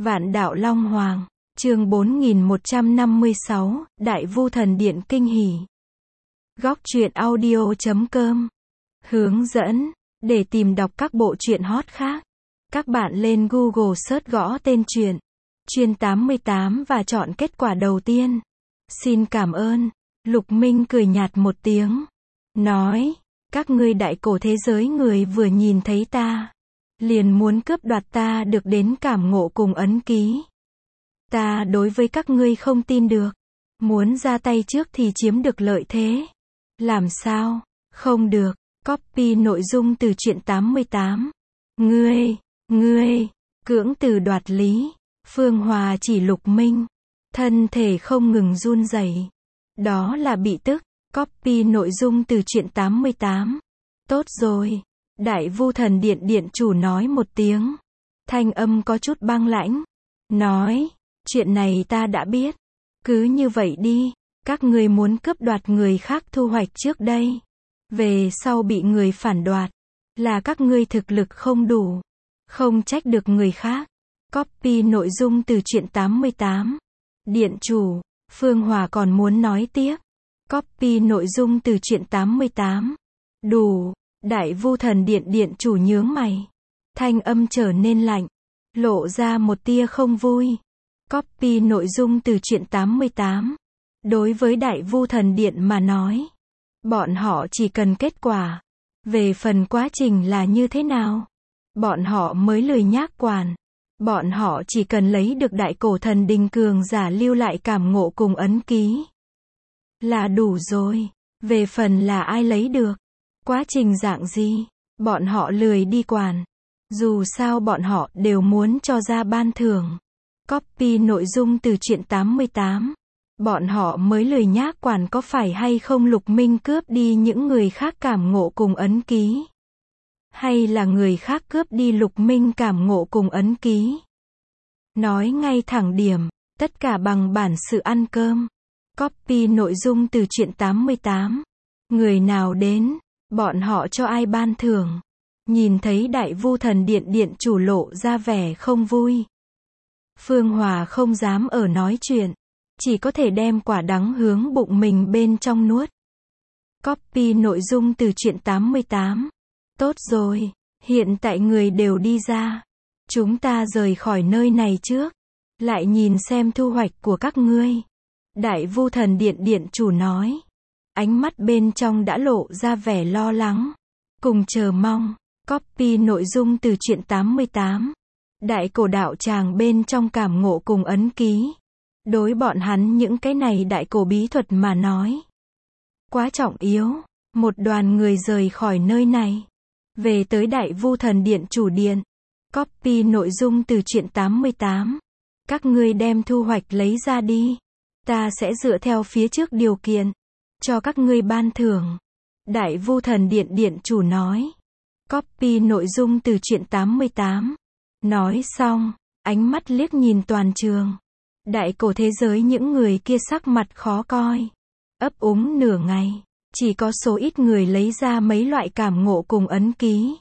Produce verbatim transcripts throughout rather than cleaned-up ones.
Vạn Đạo Long Hoàng, chương bốn nghìn một trăm năm mươi sáu, Đại Vu Thần Điện kinh hỉ. Góc truyện audio chấm com. Hướng dẫn, để tìm đọc các bộ truyện hot khác, các bạn lên Google search gõ tên truyện Chuyên tám mươi tám và chọn kết quả đầu tiên. Xin cảm ơn. Lục Minh cười nhạt một tiếng, nói, các ngươi đại cổ thế giới người vừa nhìn thấy ta, liền muốn cướp đoạt ta được đến cảm ngộ cùng ấn ký. Ta đối với các ngươi không tin được, muốn ra tay trước thì chiếm được lợi thế. Làm sao? Không được. Copy nội dung từ truyện tám mươi tám. Ngươi, ngươi, cưỡng từ đoạt lý. Phương Hòa chỉ Lục Minh, thân thể không ngừng run rẩy. Đó là bị tức. Copy nội dung từ truyện tám mươi tám. Tốt rồi. Đại Vu Thần Điện điện chủ nói một tiếng. Thanh âm có chút băng lãnh. Nói, chuyện này ta đã biết. Cứ như vậy đi. Các ngươi muốn cướp đoạt người khác thu hoạch trước đây. Về sau bị người phản đoạt. Là các ngươi thực lực không đủ. Không trách được người khác. Copy nội dung từ truyện tám mươi tám. Điện chủ, Phương Hòa còn muốn nói tiếp. Copy nội dung từ truyện tám mươi tám. Đủ. Đại Vu Thần Điện điện chủ nhướng mày. Thanh âm trở nên lạnh. Lộ ra một tia không vui. Copy nội dung từ truyện tám mươi tám. Đối với Đại Vu Thần Điện mà nói, bọn họ chỉ cần kết quả. Về phần quá trình là như thế nào, bọn họ mới lười nhác quản. Bọn họ chỉ cần lấy được đại cổ thần đình cường giả lưu lại cảm ngộ cùng ấn ký là đủ rồi. Về phần là ai lấy được, quá trình dạng gì, bọn họ lười đi quản. Dù sao bọn họ đều muốn cho ra ban thưởng. Copy nội dung từ truyện tám mươi tám. Bọn họ mới lười nhác quản có phải hay không Lục Minh cướp đi những người khác cảm ngộ cùng ấn ký. Hay là người khác cướp đi Lục Minh cảm ngộ cùng ấn ký. Nói ngay thẳng điểm, tất cả bằng bản sự ăn cơm. Copy nội dung từ truyện tám mươi tám. Người nào đến, bọn họ cho ai ban thưởng. Nhìn thấy Đại Vu Thần Điện điện chủ lộ ra vẻ không vui. Phương Hòa không dám ở nói chuyện. Chỉ có thể đem quả đắng hướng bụng mình bên trong nuốt. Copy nội dung từ truyện tám mươi tám. Tốt rồi, hiện tại người đều đi ra. Chúng ta rời khỏi nơi này trước. Lại nhìn xem thu hoạch của các ngươi. Đại Vu Thần Điện điện chủ nói. Ánh mắt bên trong đã lộ ra vẻ lo lắng. Cùng chờ mong. Copy nội dung từ truyện tám mươi tám. Đại cổ đạo tràng bên trong cảm ngộ cùng ấn ký. Đối bọn hắn những cái này đại cổ bí thuật mà nói. Quá trọng yếu. Một đoàn người rời khỏi nơi này. Về tới Đại Vu Thần Điện chủ điện. Copy nội dung từ truyện tám mươi tám. Các ngươi đem thu hoạch lấy ra đi. Ta sẽ dựa theo phía trước điều kiện. Cho các ngươi ban thưởng. Đại Vu Thần Điện điện chủ nói. Copy nội dung từ truyện tám mươi tám. Nói xong, ánh mắt liếc nhìn toàn trường. Đại cổ thế giới những người kia sắc mặt khó coi. Ấp úng nửa ngày. Chỉ có số ít người lấy ra mấy loại cảm ngộ cùng ấn ký.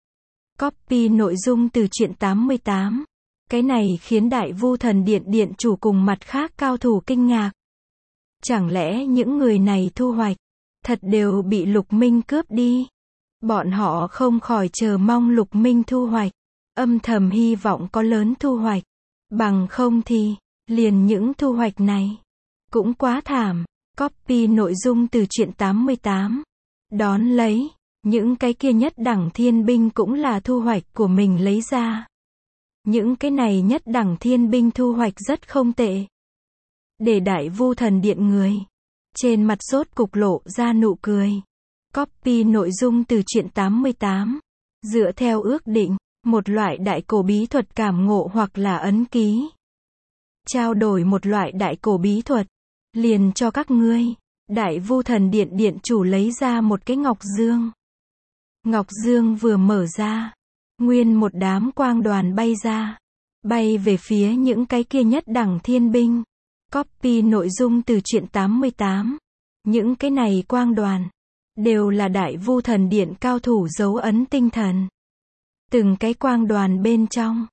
Copy nội dung từ truyện tám mươi tám. Cái này khiến Đại Vu Thần Điện điện chủ cùng mặt khác cao thủ kinh ngạc. Chẳng lẽ những người này thu hoạch thật đều bị Lục Minh cướp đi? Bọn họ không khỏi chờ mong Lục Minh thu hoạch. Âm thầm hy vọng có lớn thu hoạch. Bằng không thì liền những thu hoạch này cũng quá thảm. Copy nội dung từ truyện tám mươi tám. Đón lấy, những cái kia nhất đẳng thiên binh cũng là thu hoạch của mình lấy ra. Những cái này nhất đẳng thiên binh thu hoạch rất không tệ. Để Đại Vu Thần Điện người trên mặt rốt cục lộ ra nụ cười. Copy nội dung từ truyện tám mươi tám. Dựa theo ước định, một loại đại cổ bí thuật cảm ngộ hoặc là ấn ký. Trao đổi một loại đại cổ bí thuật. Liền cho các ngươi. Đại Vu Thần Điện điện chủ lấy ra một cái ngọc dương. Ngọc dương vừa mở ra. Nguyên một đám quang đoàn bay ra. Bay về phía những cái kia nhất đẳng thiên binh. Copy nội dung từ truyện tám mươi tám. Những cái này quang đoàn. Đều là Đại Vu Thần Điện cao thủ dấu ấn tinh thần. Từng cái quang đoàn bên trong.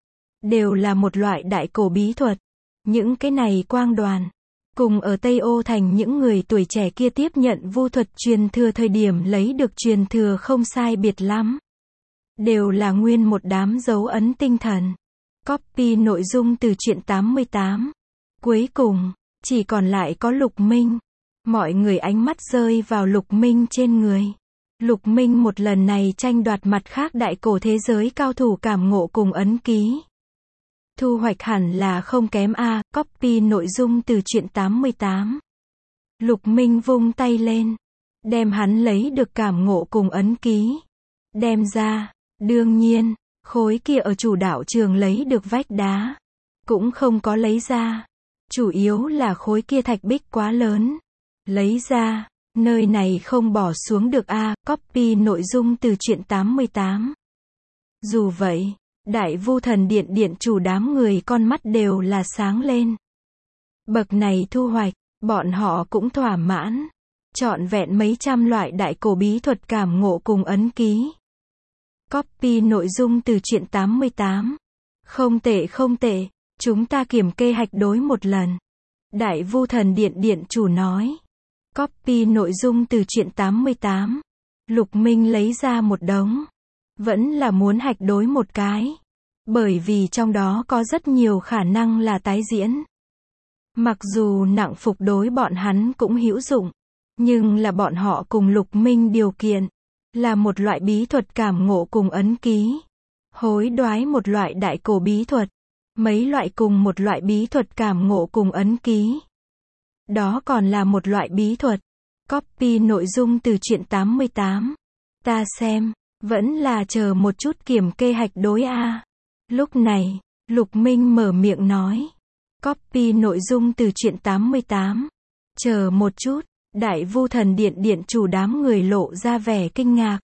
đều là một loại đại cổ bí thuật. Những cái này quang đoàn, cùng ở Tây Ô Thành những người tuổi trẻ kia tiếp nhận vu thuật truyền thừa thời điểm lấy được truyền thừa không sai biệt lắm. Đều là nguyên một đám dấu ấn tinh thần. Copy nội dung từ truyện tám mươi tám. Cuối cùng, chỉ còn lại có Lục Minh. Mọi người ánh mắt rơi vào Lục Minh trên người. Lục Minh một lần này tranh đoạt mặt khác đại cổ thế giới cao thủ cảm ngộ cùng ấn ký. Thu hoạch hẳn là không kém a, copy nội dung từ truyện tám mươi tám. Lục Minh vung tay lên, đem hắn lấy được cảm ngộ cùng ấn ký. Đem ra, đương nhiên, khối kia ở chủ đạo trường lấy được vách đá. Cũng không có lấy ra. Chủ yếu là khối kia thạch bích quá lớn. Lấy ra, nơi này không bỏ xuống được a, copy nội dung từ truyện tám mươi tám. Dù vậy, Đại Vu Thần Điện điện chủ đám người con mắt đều là sáng lên. Bậc này thu hoạch, bọn họ cũng thỏa mãn. Trọn vẹn mấy trăm loại đại cổ bí thuật cảm ngộ cùng ấn ký. Copy nội dung từ truyện tám mươi tám. Không tệ không tệ, chúng ta kiểm kê hạch đối một lần. Đại Vu Thần Điện điện chủ nói. Copy nội dung từ truyện tám mươi tám. Lục Minh lấy ra một đống. Vẫn là muốn hạch đối một cái. Bởi vì trong đó có rất nhiều khả năng là tái diễn. Mặc dù nặng phục đối bọn hắn cũng hữu dụng. Nhưng là bọn họ cùng Lục Minh điều kiện. Là một loại bí thuật cảm ngộ cùng ấn ký. Hối đoái một loại đại cổ bí thuật. Mấy loại cùng một loại bí thuật cảm ngộ cùng ấn ký. Đó còn là một loại bí thuật. Copy nội dung từ truyện tám mươi tám. Ta xem, vẫn là chờ một chút kiểm kê hạch đối a. Lúc này, Lục Minh mở miệng nói. Copy nội dung từ truyện tám mươi tám. Chờ một chút, Đại Vu Thần Điện điện chủ đám người lộ ra vẻ kinh ngạc.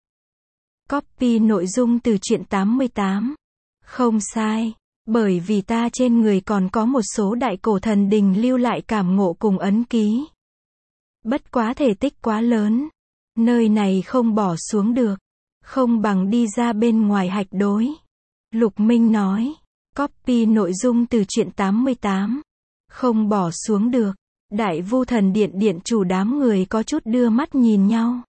Copy nội dung từ truyện tám mươi tám. Không sai, bởi vì ta trên người còn có một số đại cổ thần đình lưu lại cảm ngộ cùng ấn ký. Bất quá thể tích quá lớn, nơi này không bỏ xuống được, không bằng đi ra bên ngoài hạch đối. Lục Minh nói, copy nội dung từ truyện tám mươi tám. Không bỏ xuống được. Đại Vu Thần Điện điện chủ đám người có chút đưa mắt nhìn nhau.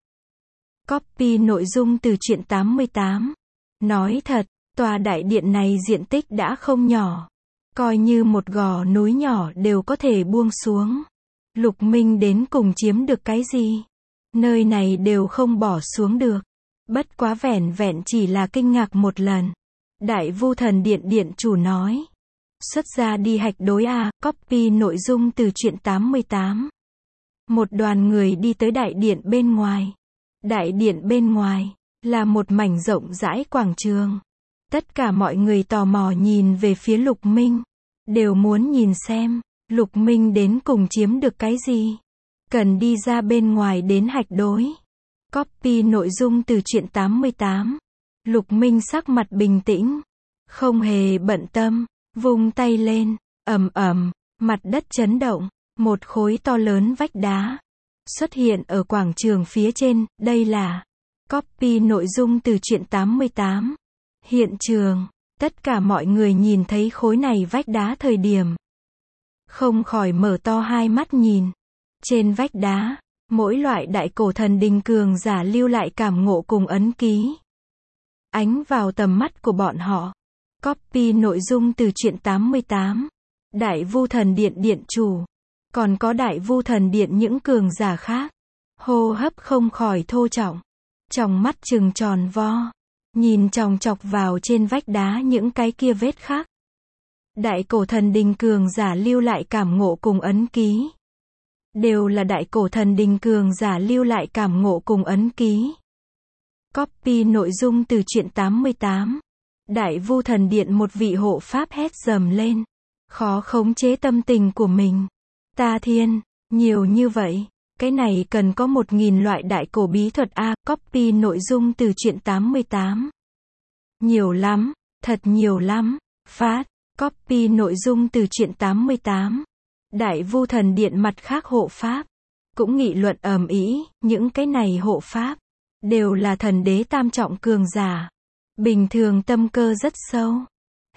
Copy nội dung từ truyện tám mươi tám. Nói thật, tòa đại điện này diện tích đã không nhỏ. Coi như một gò núi nhỏ đều có thể buông xuống. Lục Minh đến cùng chiếm được cái gì? Nơi này đều không bỏ xuống được. Bất quá vẻn vẹn chỉ là kinh ngạc một lần. Đại Vu Thần Điện điện chủ nói. Xuất ra đi hạch đối a, copy nội dung từ truyện tám mươi tám. Một đoàn người đi tới đại điện bên ngoài. Đại điện bên ngoài, là một mảnh rộng rãi quảng trường. Tất cả mọi người tò mò nhìn về phía Lục Minh. Đều muốn nhìn xem, Lục Minh đến cùng chiếm được cái gì. Cần đi ra bên ngoài đến hạch đối. Copy nội dung từ truyện tám mươi tám. Lục Minh sắc mặt bình tĩnh. Không hề bận tâm. Vung tay lên, ầm ầm, mặt đất chấn động, một khối to lớn vách đá xuất hiện ở quảng trường phía trên, đây là copy nội dung từ truyện tám mươi tám. Hiện trường, tất cả mọi người nhìn thấy khối này vách đá thời điểm, không khỏi mở to hai mắt nhìn. Trên vách đá, mỗi loại đại cổ thần đình cường giả lưu lại cảm ngộ cùng ấn ký. Ánh vào tầm mắt của bọn họ. Copy nội dung từ truyện tám mươi tám. Đại Vu Thần Điện điện chủ. Còn có Đại Vu Thần Điện những cường giả khác. Hô hấp không khỏi thô trọng. Trong mắt trừng tròn vo. Nhìn chòng chọc vào trên vách đá những cái kia vết khắc. Đại cổ thần đình cường giả lưu lại cảm ngộ cùng ấn ký. Đều là đại cổ thần đình cường giả lưu lại cảm ngộ cùng ấn ký. Copy nội dung từ truyện tám mươi tám. Đại Vu Thần Điện một vị hộ pháp hét dầm lên. Khó khống chế tâm tình của mình. Ta thiên, nhiều như vậy. Cái này cần có một nghìn loại đại cổ bí thuật a, copy nội dung từ truyện tám mươi tám. Nhiều lắm, thật nhiều lắm. Phát, copy nội dung từ truyện tám mươi tám. Đại Vu Thần Điện mặt khác hộ pháp. Cũng nghị luận ầm ĩ, những cái này hộ pháp. Đều là thần đế tam trọng cường giả. Bình thường tâm cơ rất sâu.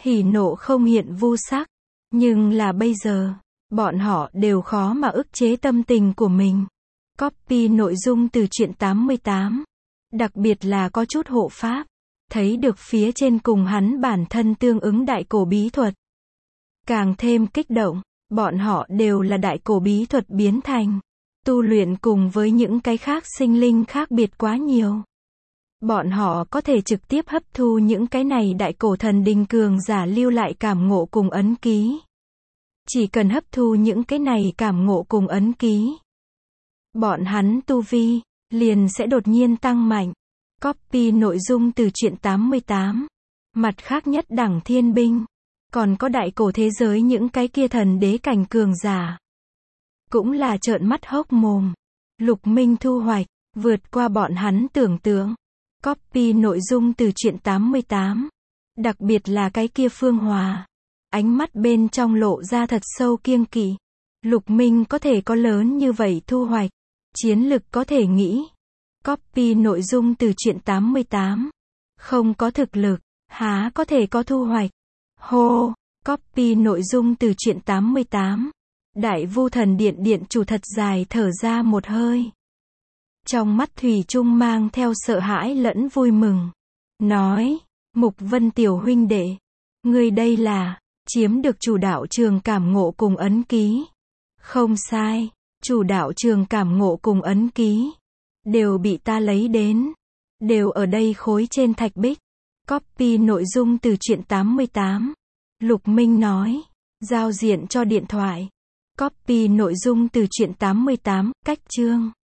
hỉ nộ không hiện vu sắc. Nhưng là bây giờ, bọn họ đều khó mà ức chế tâm tình của mình. Copy nội dung từ truyện tám mươi tám. Đặc biệt là có chút hộ pháp. Thấy được phía trên cùng hắn bản thân tương ứng đại cổ bí thuật. Càng thêm kích động, bọn họ đều là đại cổ bí thuật biến thành. Tu luyện cùng với những cái khác sinh linh khác biệt quá nhiều. Bọn họ có thể trực tiếp hấp thu những cái này đại cổ thần đình cường giả lưu lại cảm ngộ cùng ấn ký. Chỉ cần hấp thu những cái này cảm ngộ cùng ấn ký. Bọn hắn tu vi, liền sẽ đột nhiên tăng mạnh. Copy nội dung từ truyện tám mươi tám. Mặt khác nhất đẳng thiên binh. Còn có đại cổ thế giới những cái kia thần đế cảnh cường giả. Cũng là trợn mắt hốc mồm. Lục Minh thu hoạch, vượt qua bọn hắn tưởng tượng. Copy nội dung từ truyện tám mươi tám. Đặc biệt là cái kia Phương Hòa. Ánh mắt bên trong lộ ra thật sâu kiêng kỵ. Lục Minh có thể có lớn như vậy thu hoạch. Chiến lực có thể nghĩ. Copy nội dung từ truyện tám mươi tám. Không có thực lực, há có thể có thu hoạch. Hô, copy nội dung từ truyện tám mươi tám. Đại Vu Thần Điện điện chủ thật dài thở ra một hơi. Trong mắt thủy chung mang theo sợ hãi lẫn vui mừng. Nói, Mục Vân tiểu huynh đệ, ngươi đây là chiếm được chủ đạo trường cảm ngộ cùng ấn ký. Không sai, chủ đạo trường cảm ngộ cùng ấn ký đều bị ta lấy đến, đều ở đây khối trên thạch bích. Copy nội dung từ truyện tám mươi tám. Lục Minh nói, giao diện cho điện thoại. Copy nội dung từ truyện tám mươi tám, cách chương.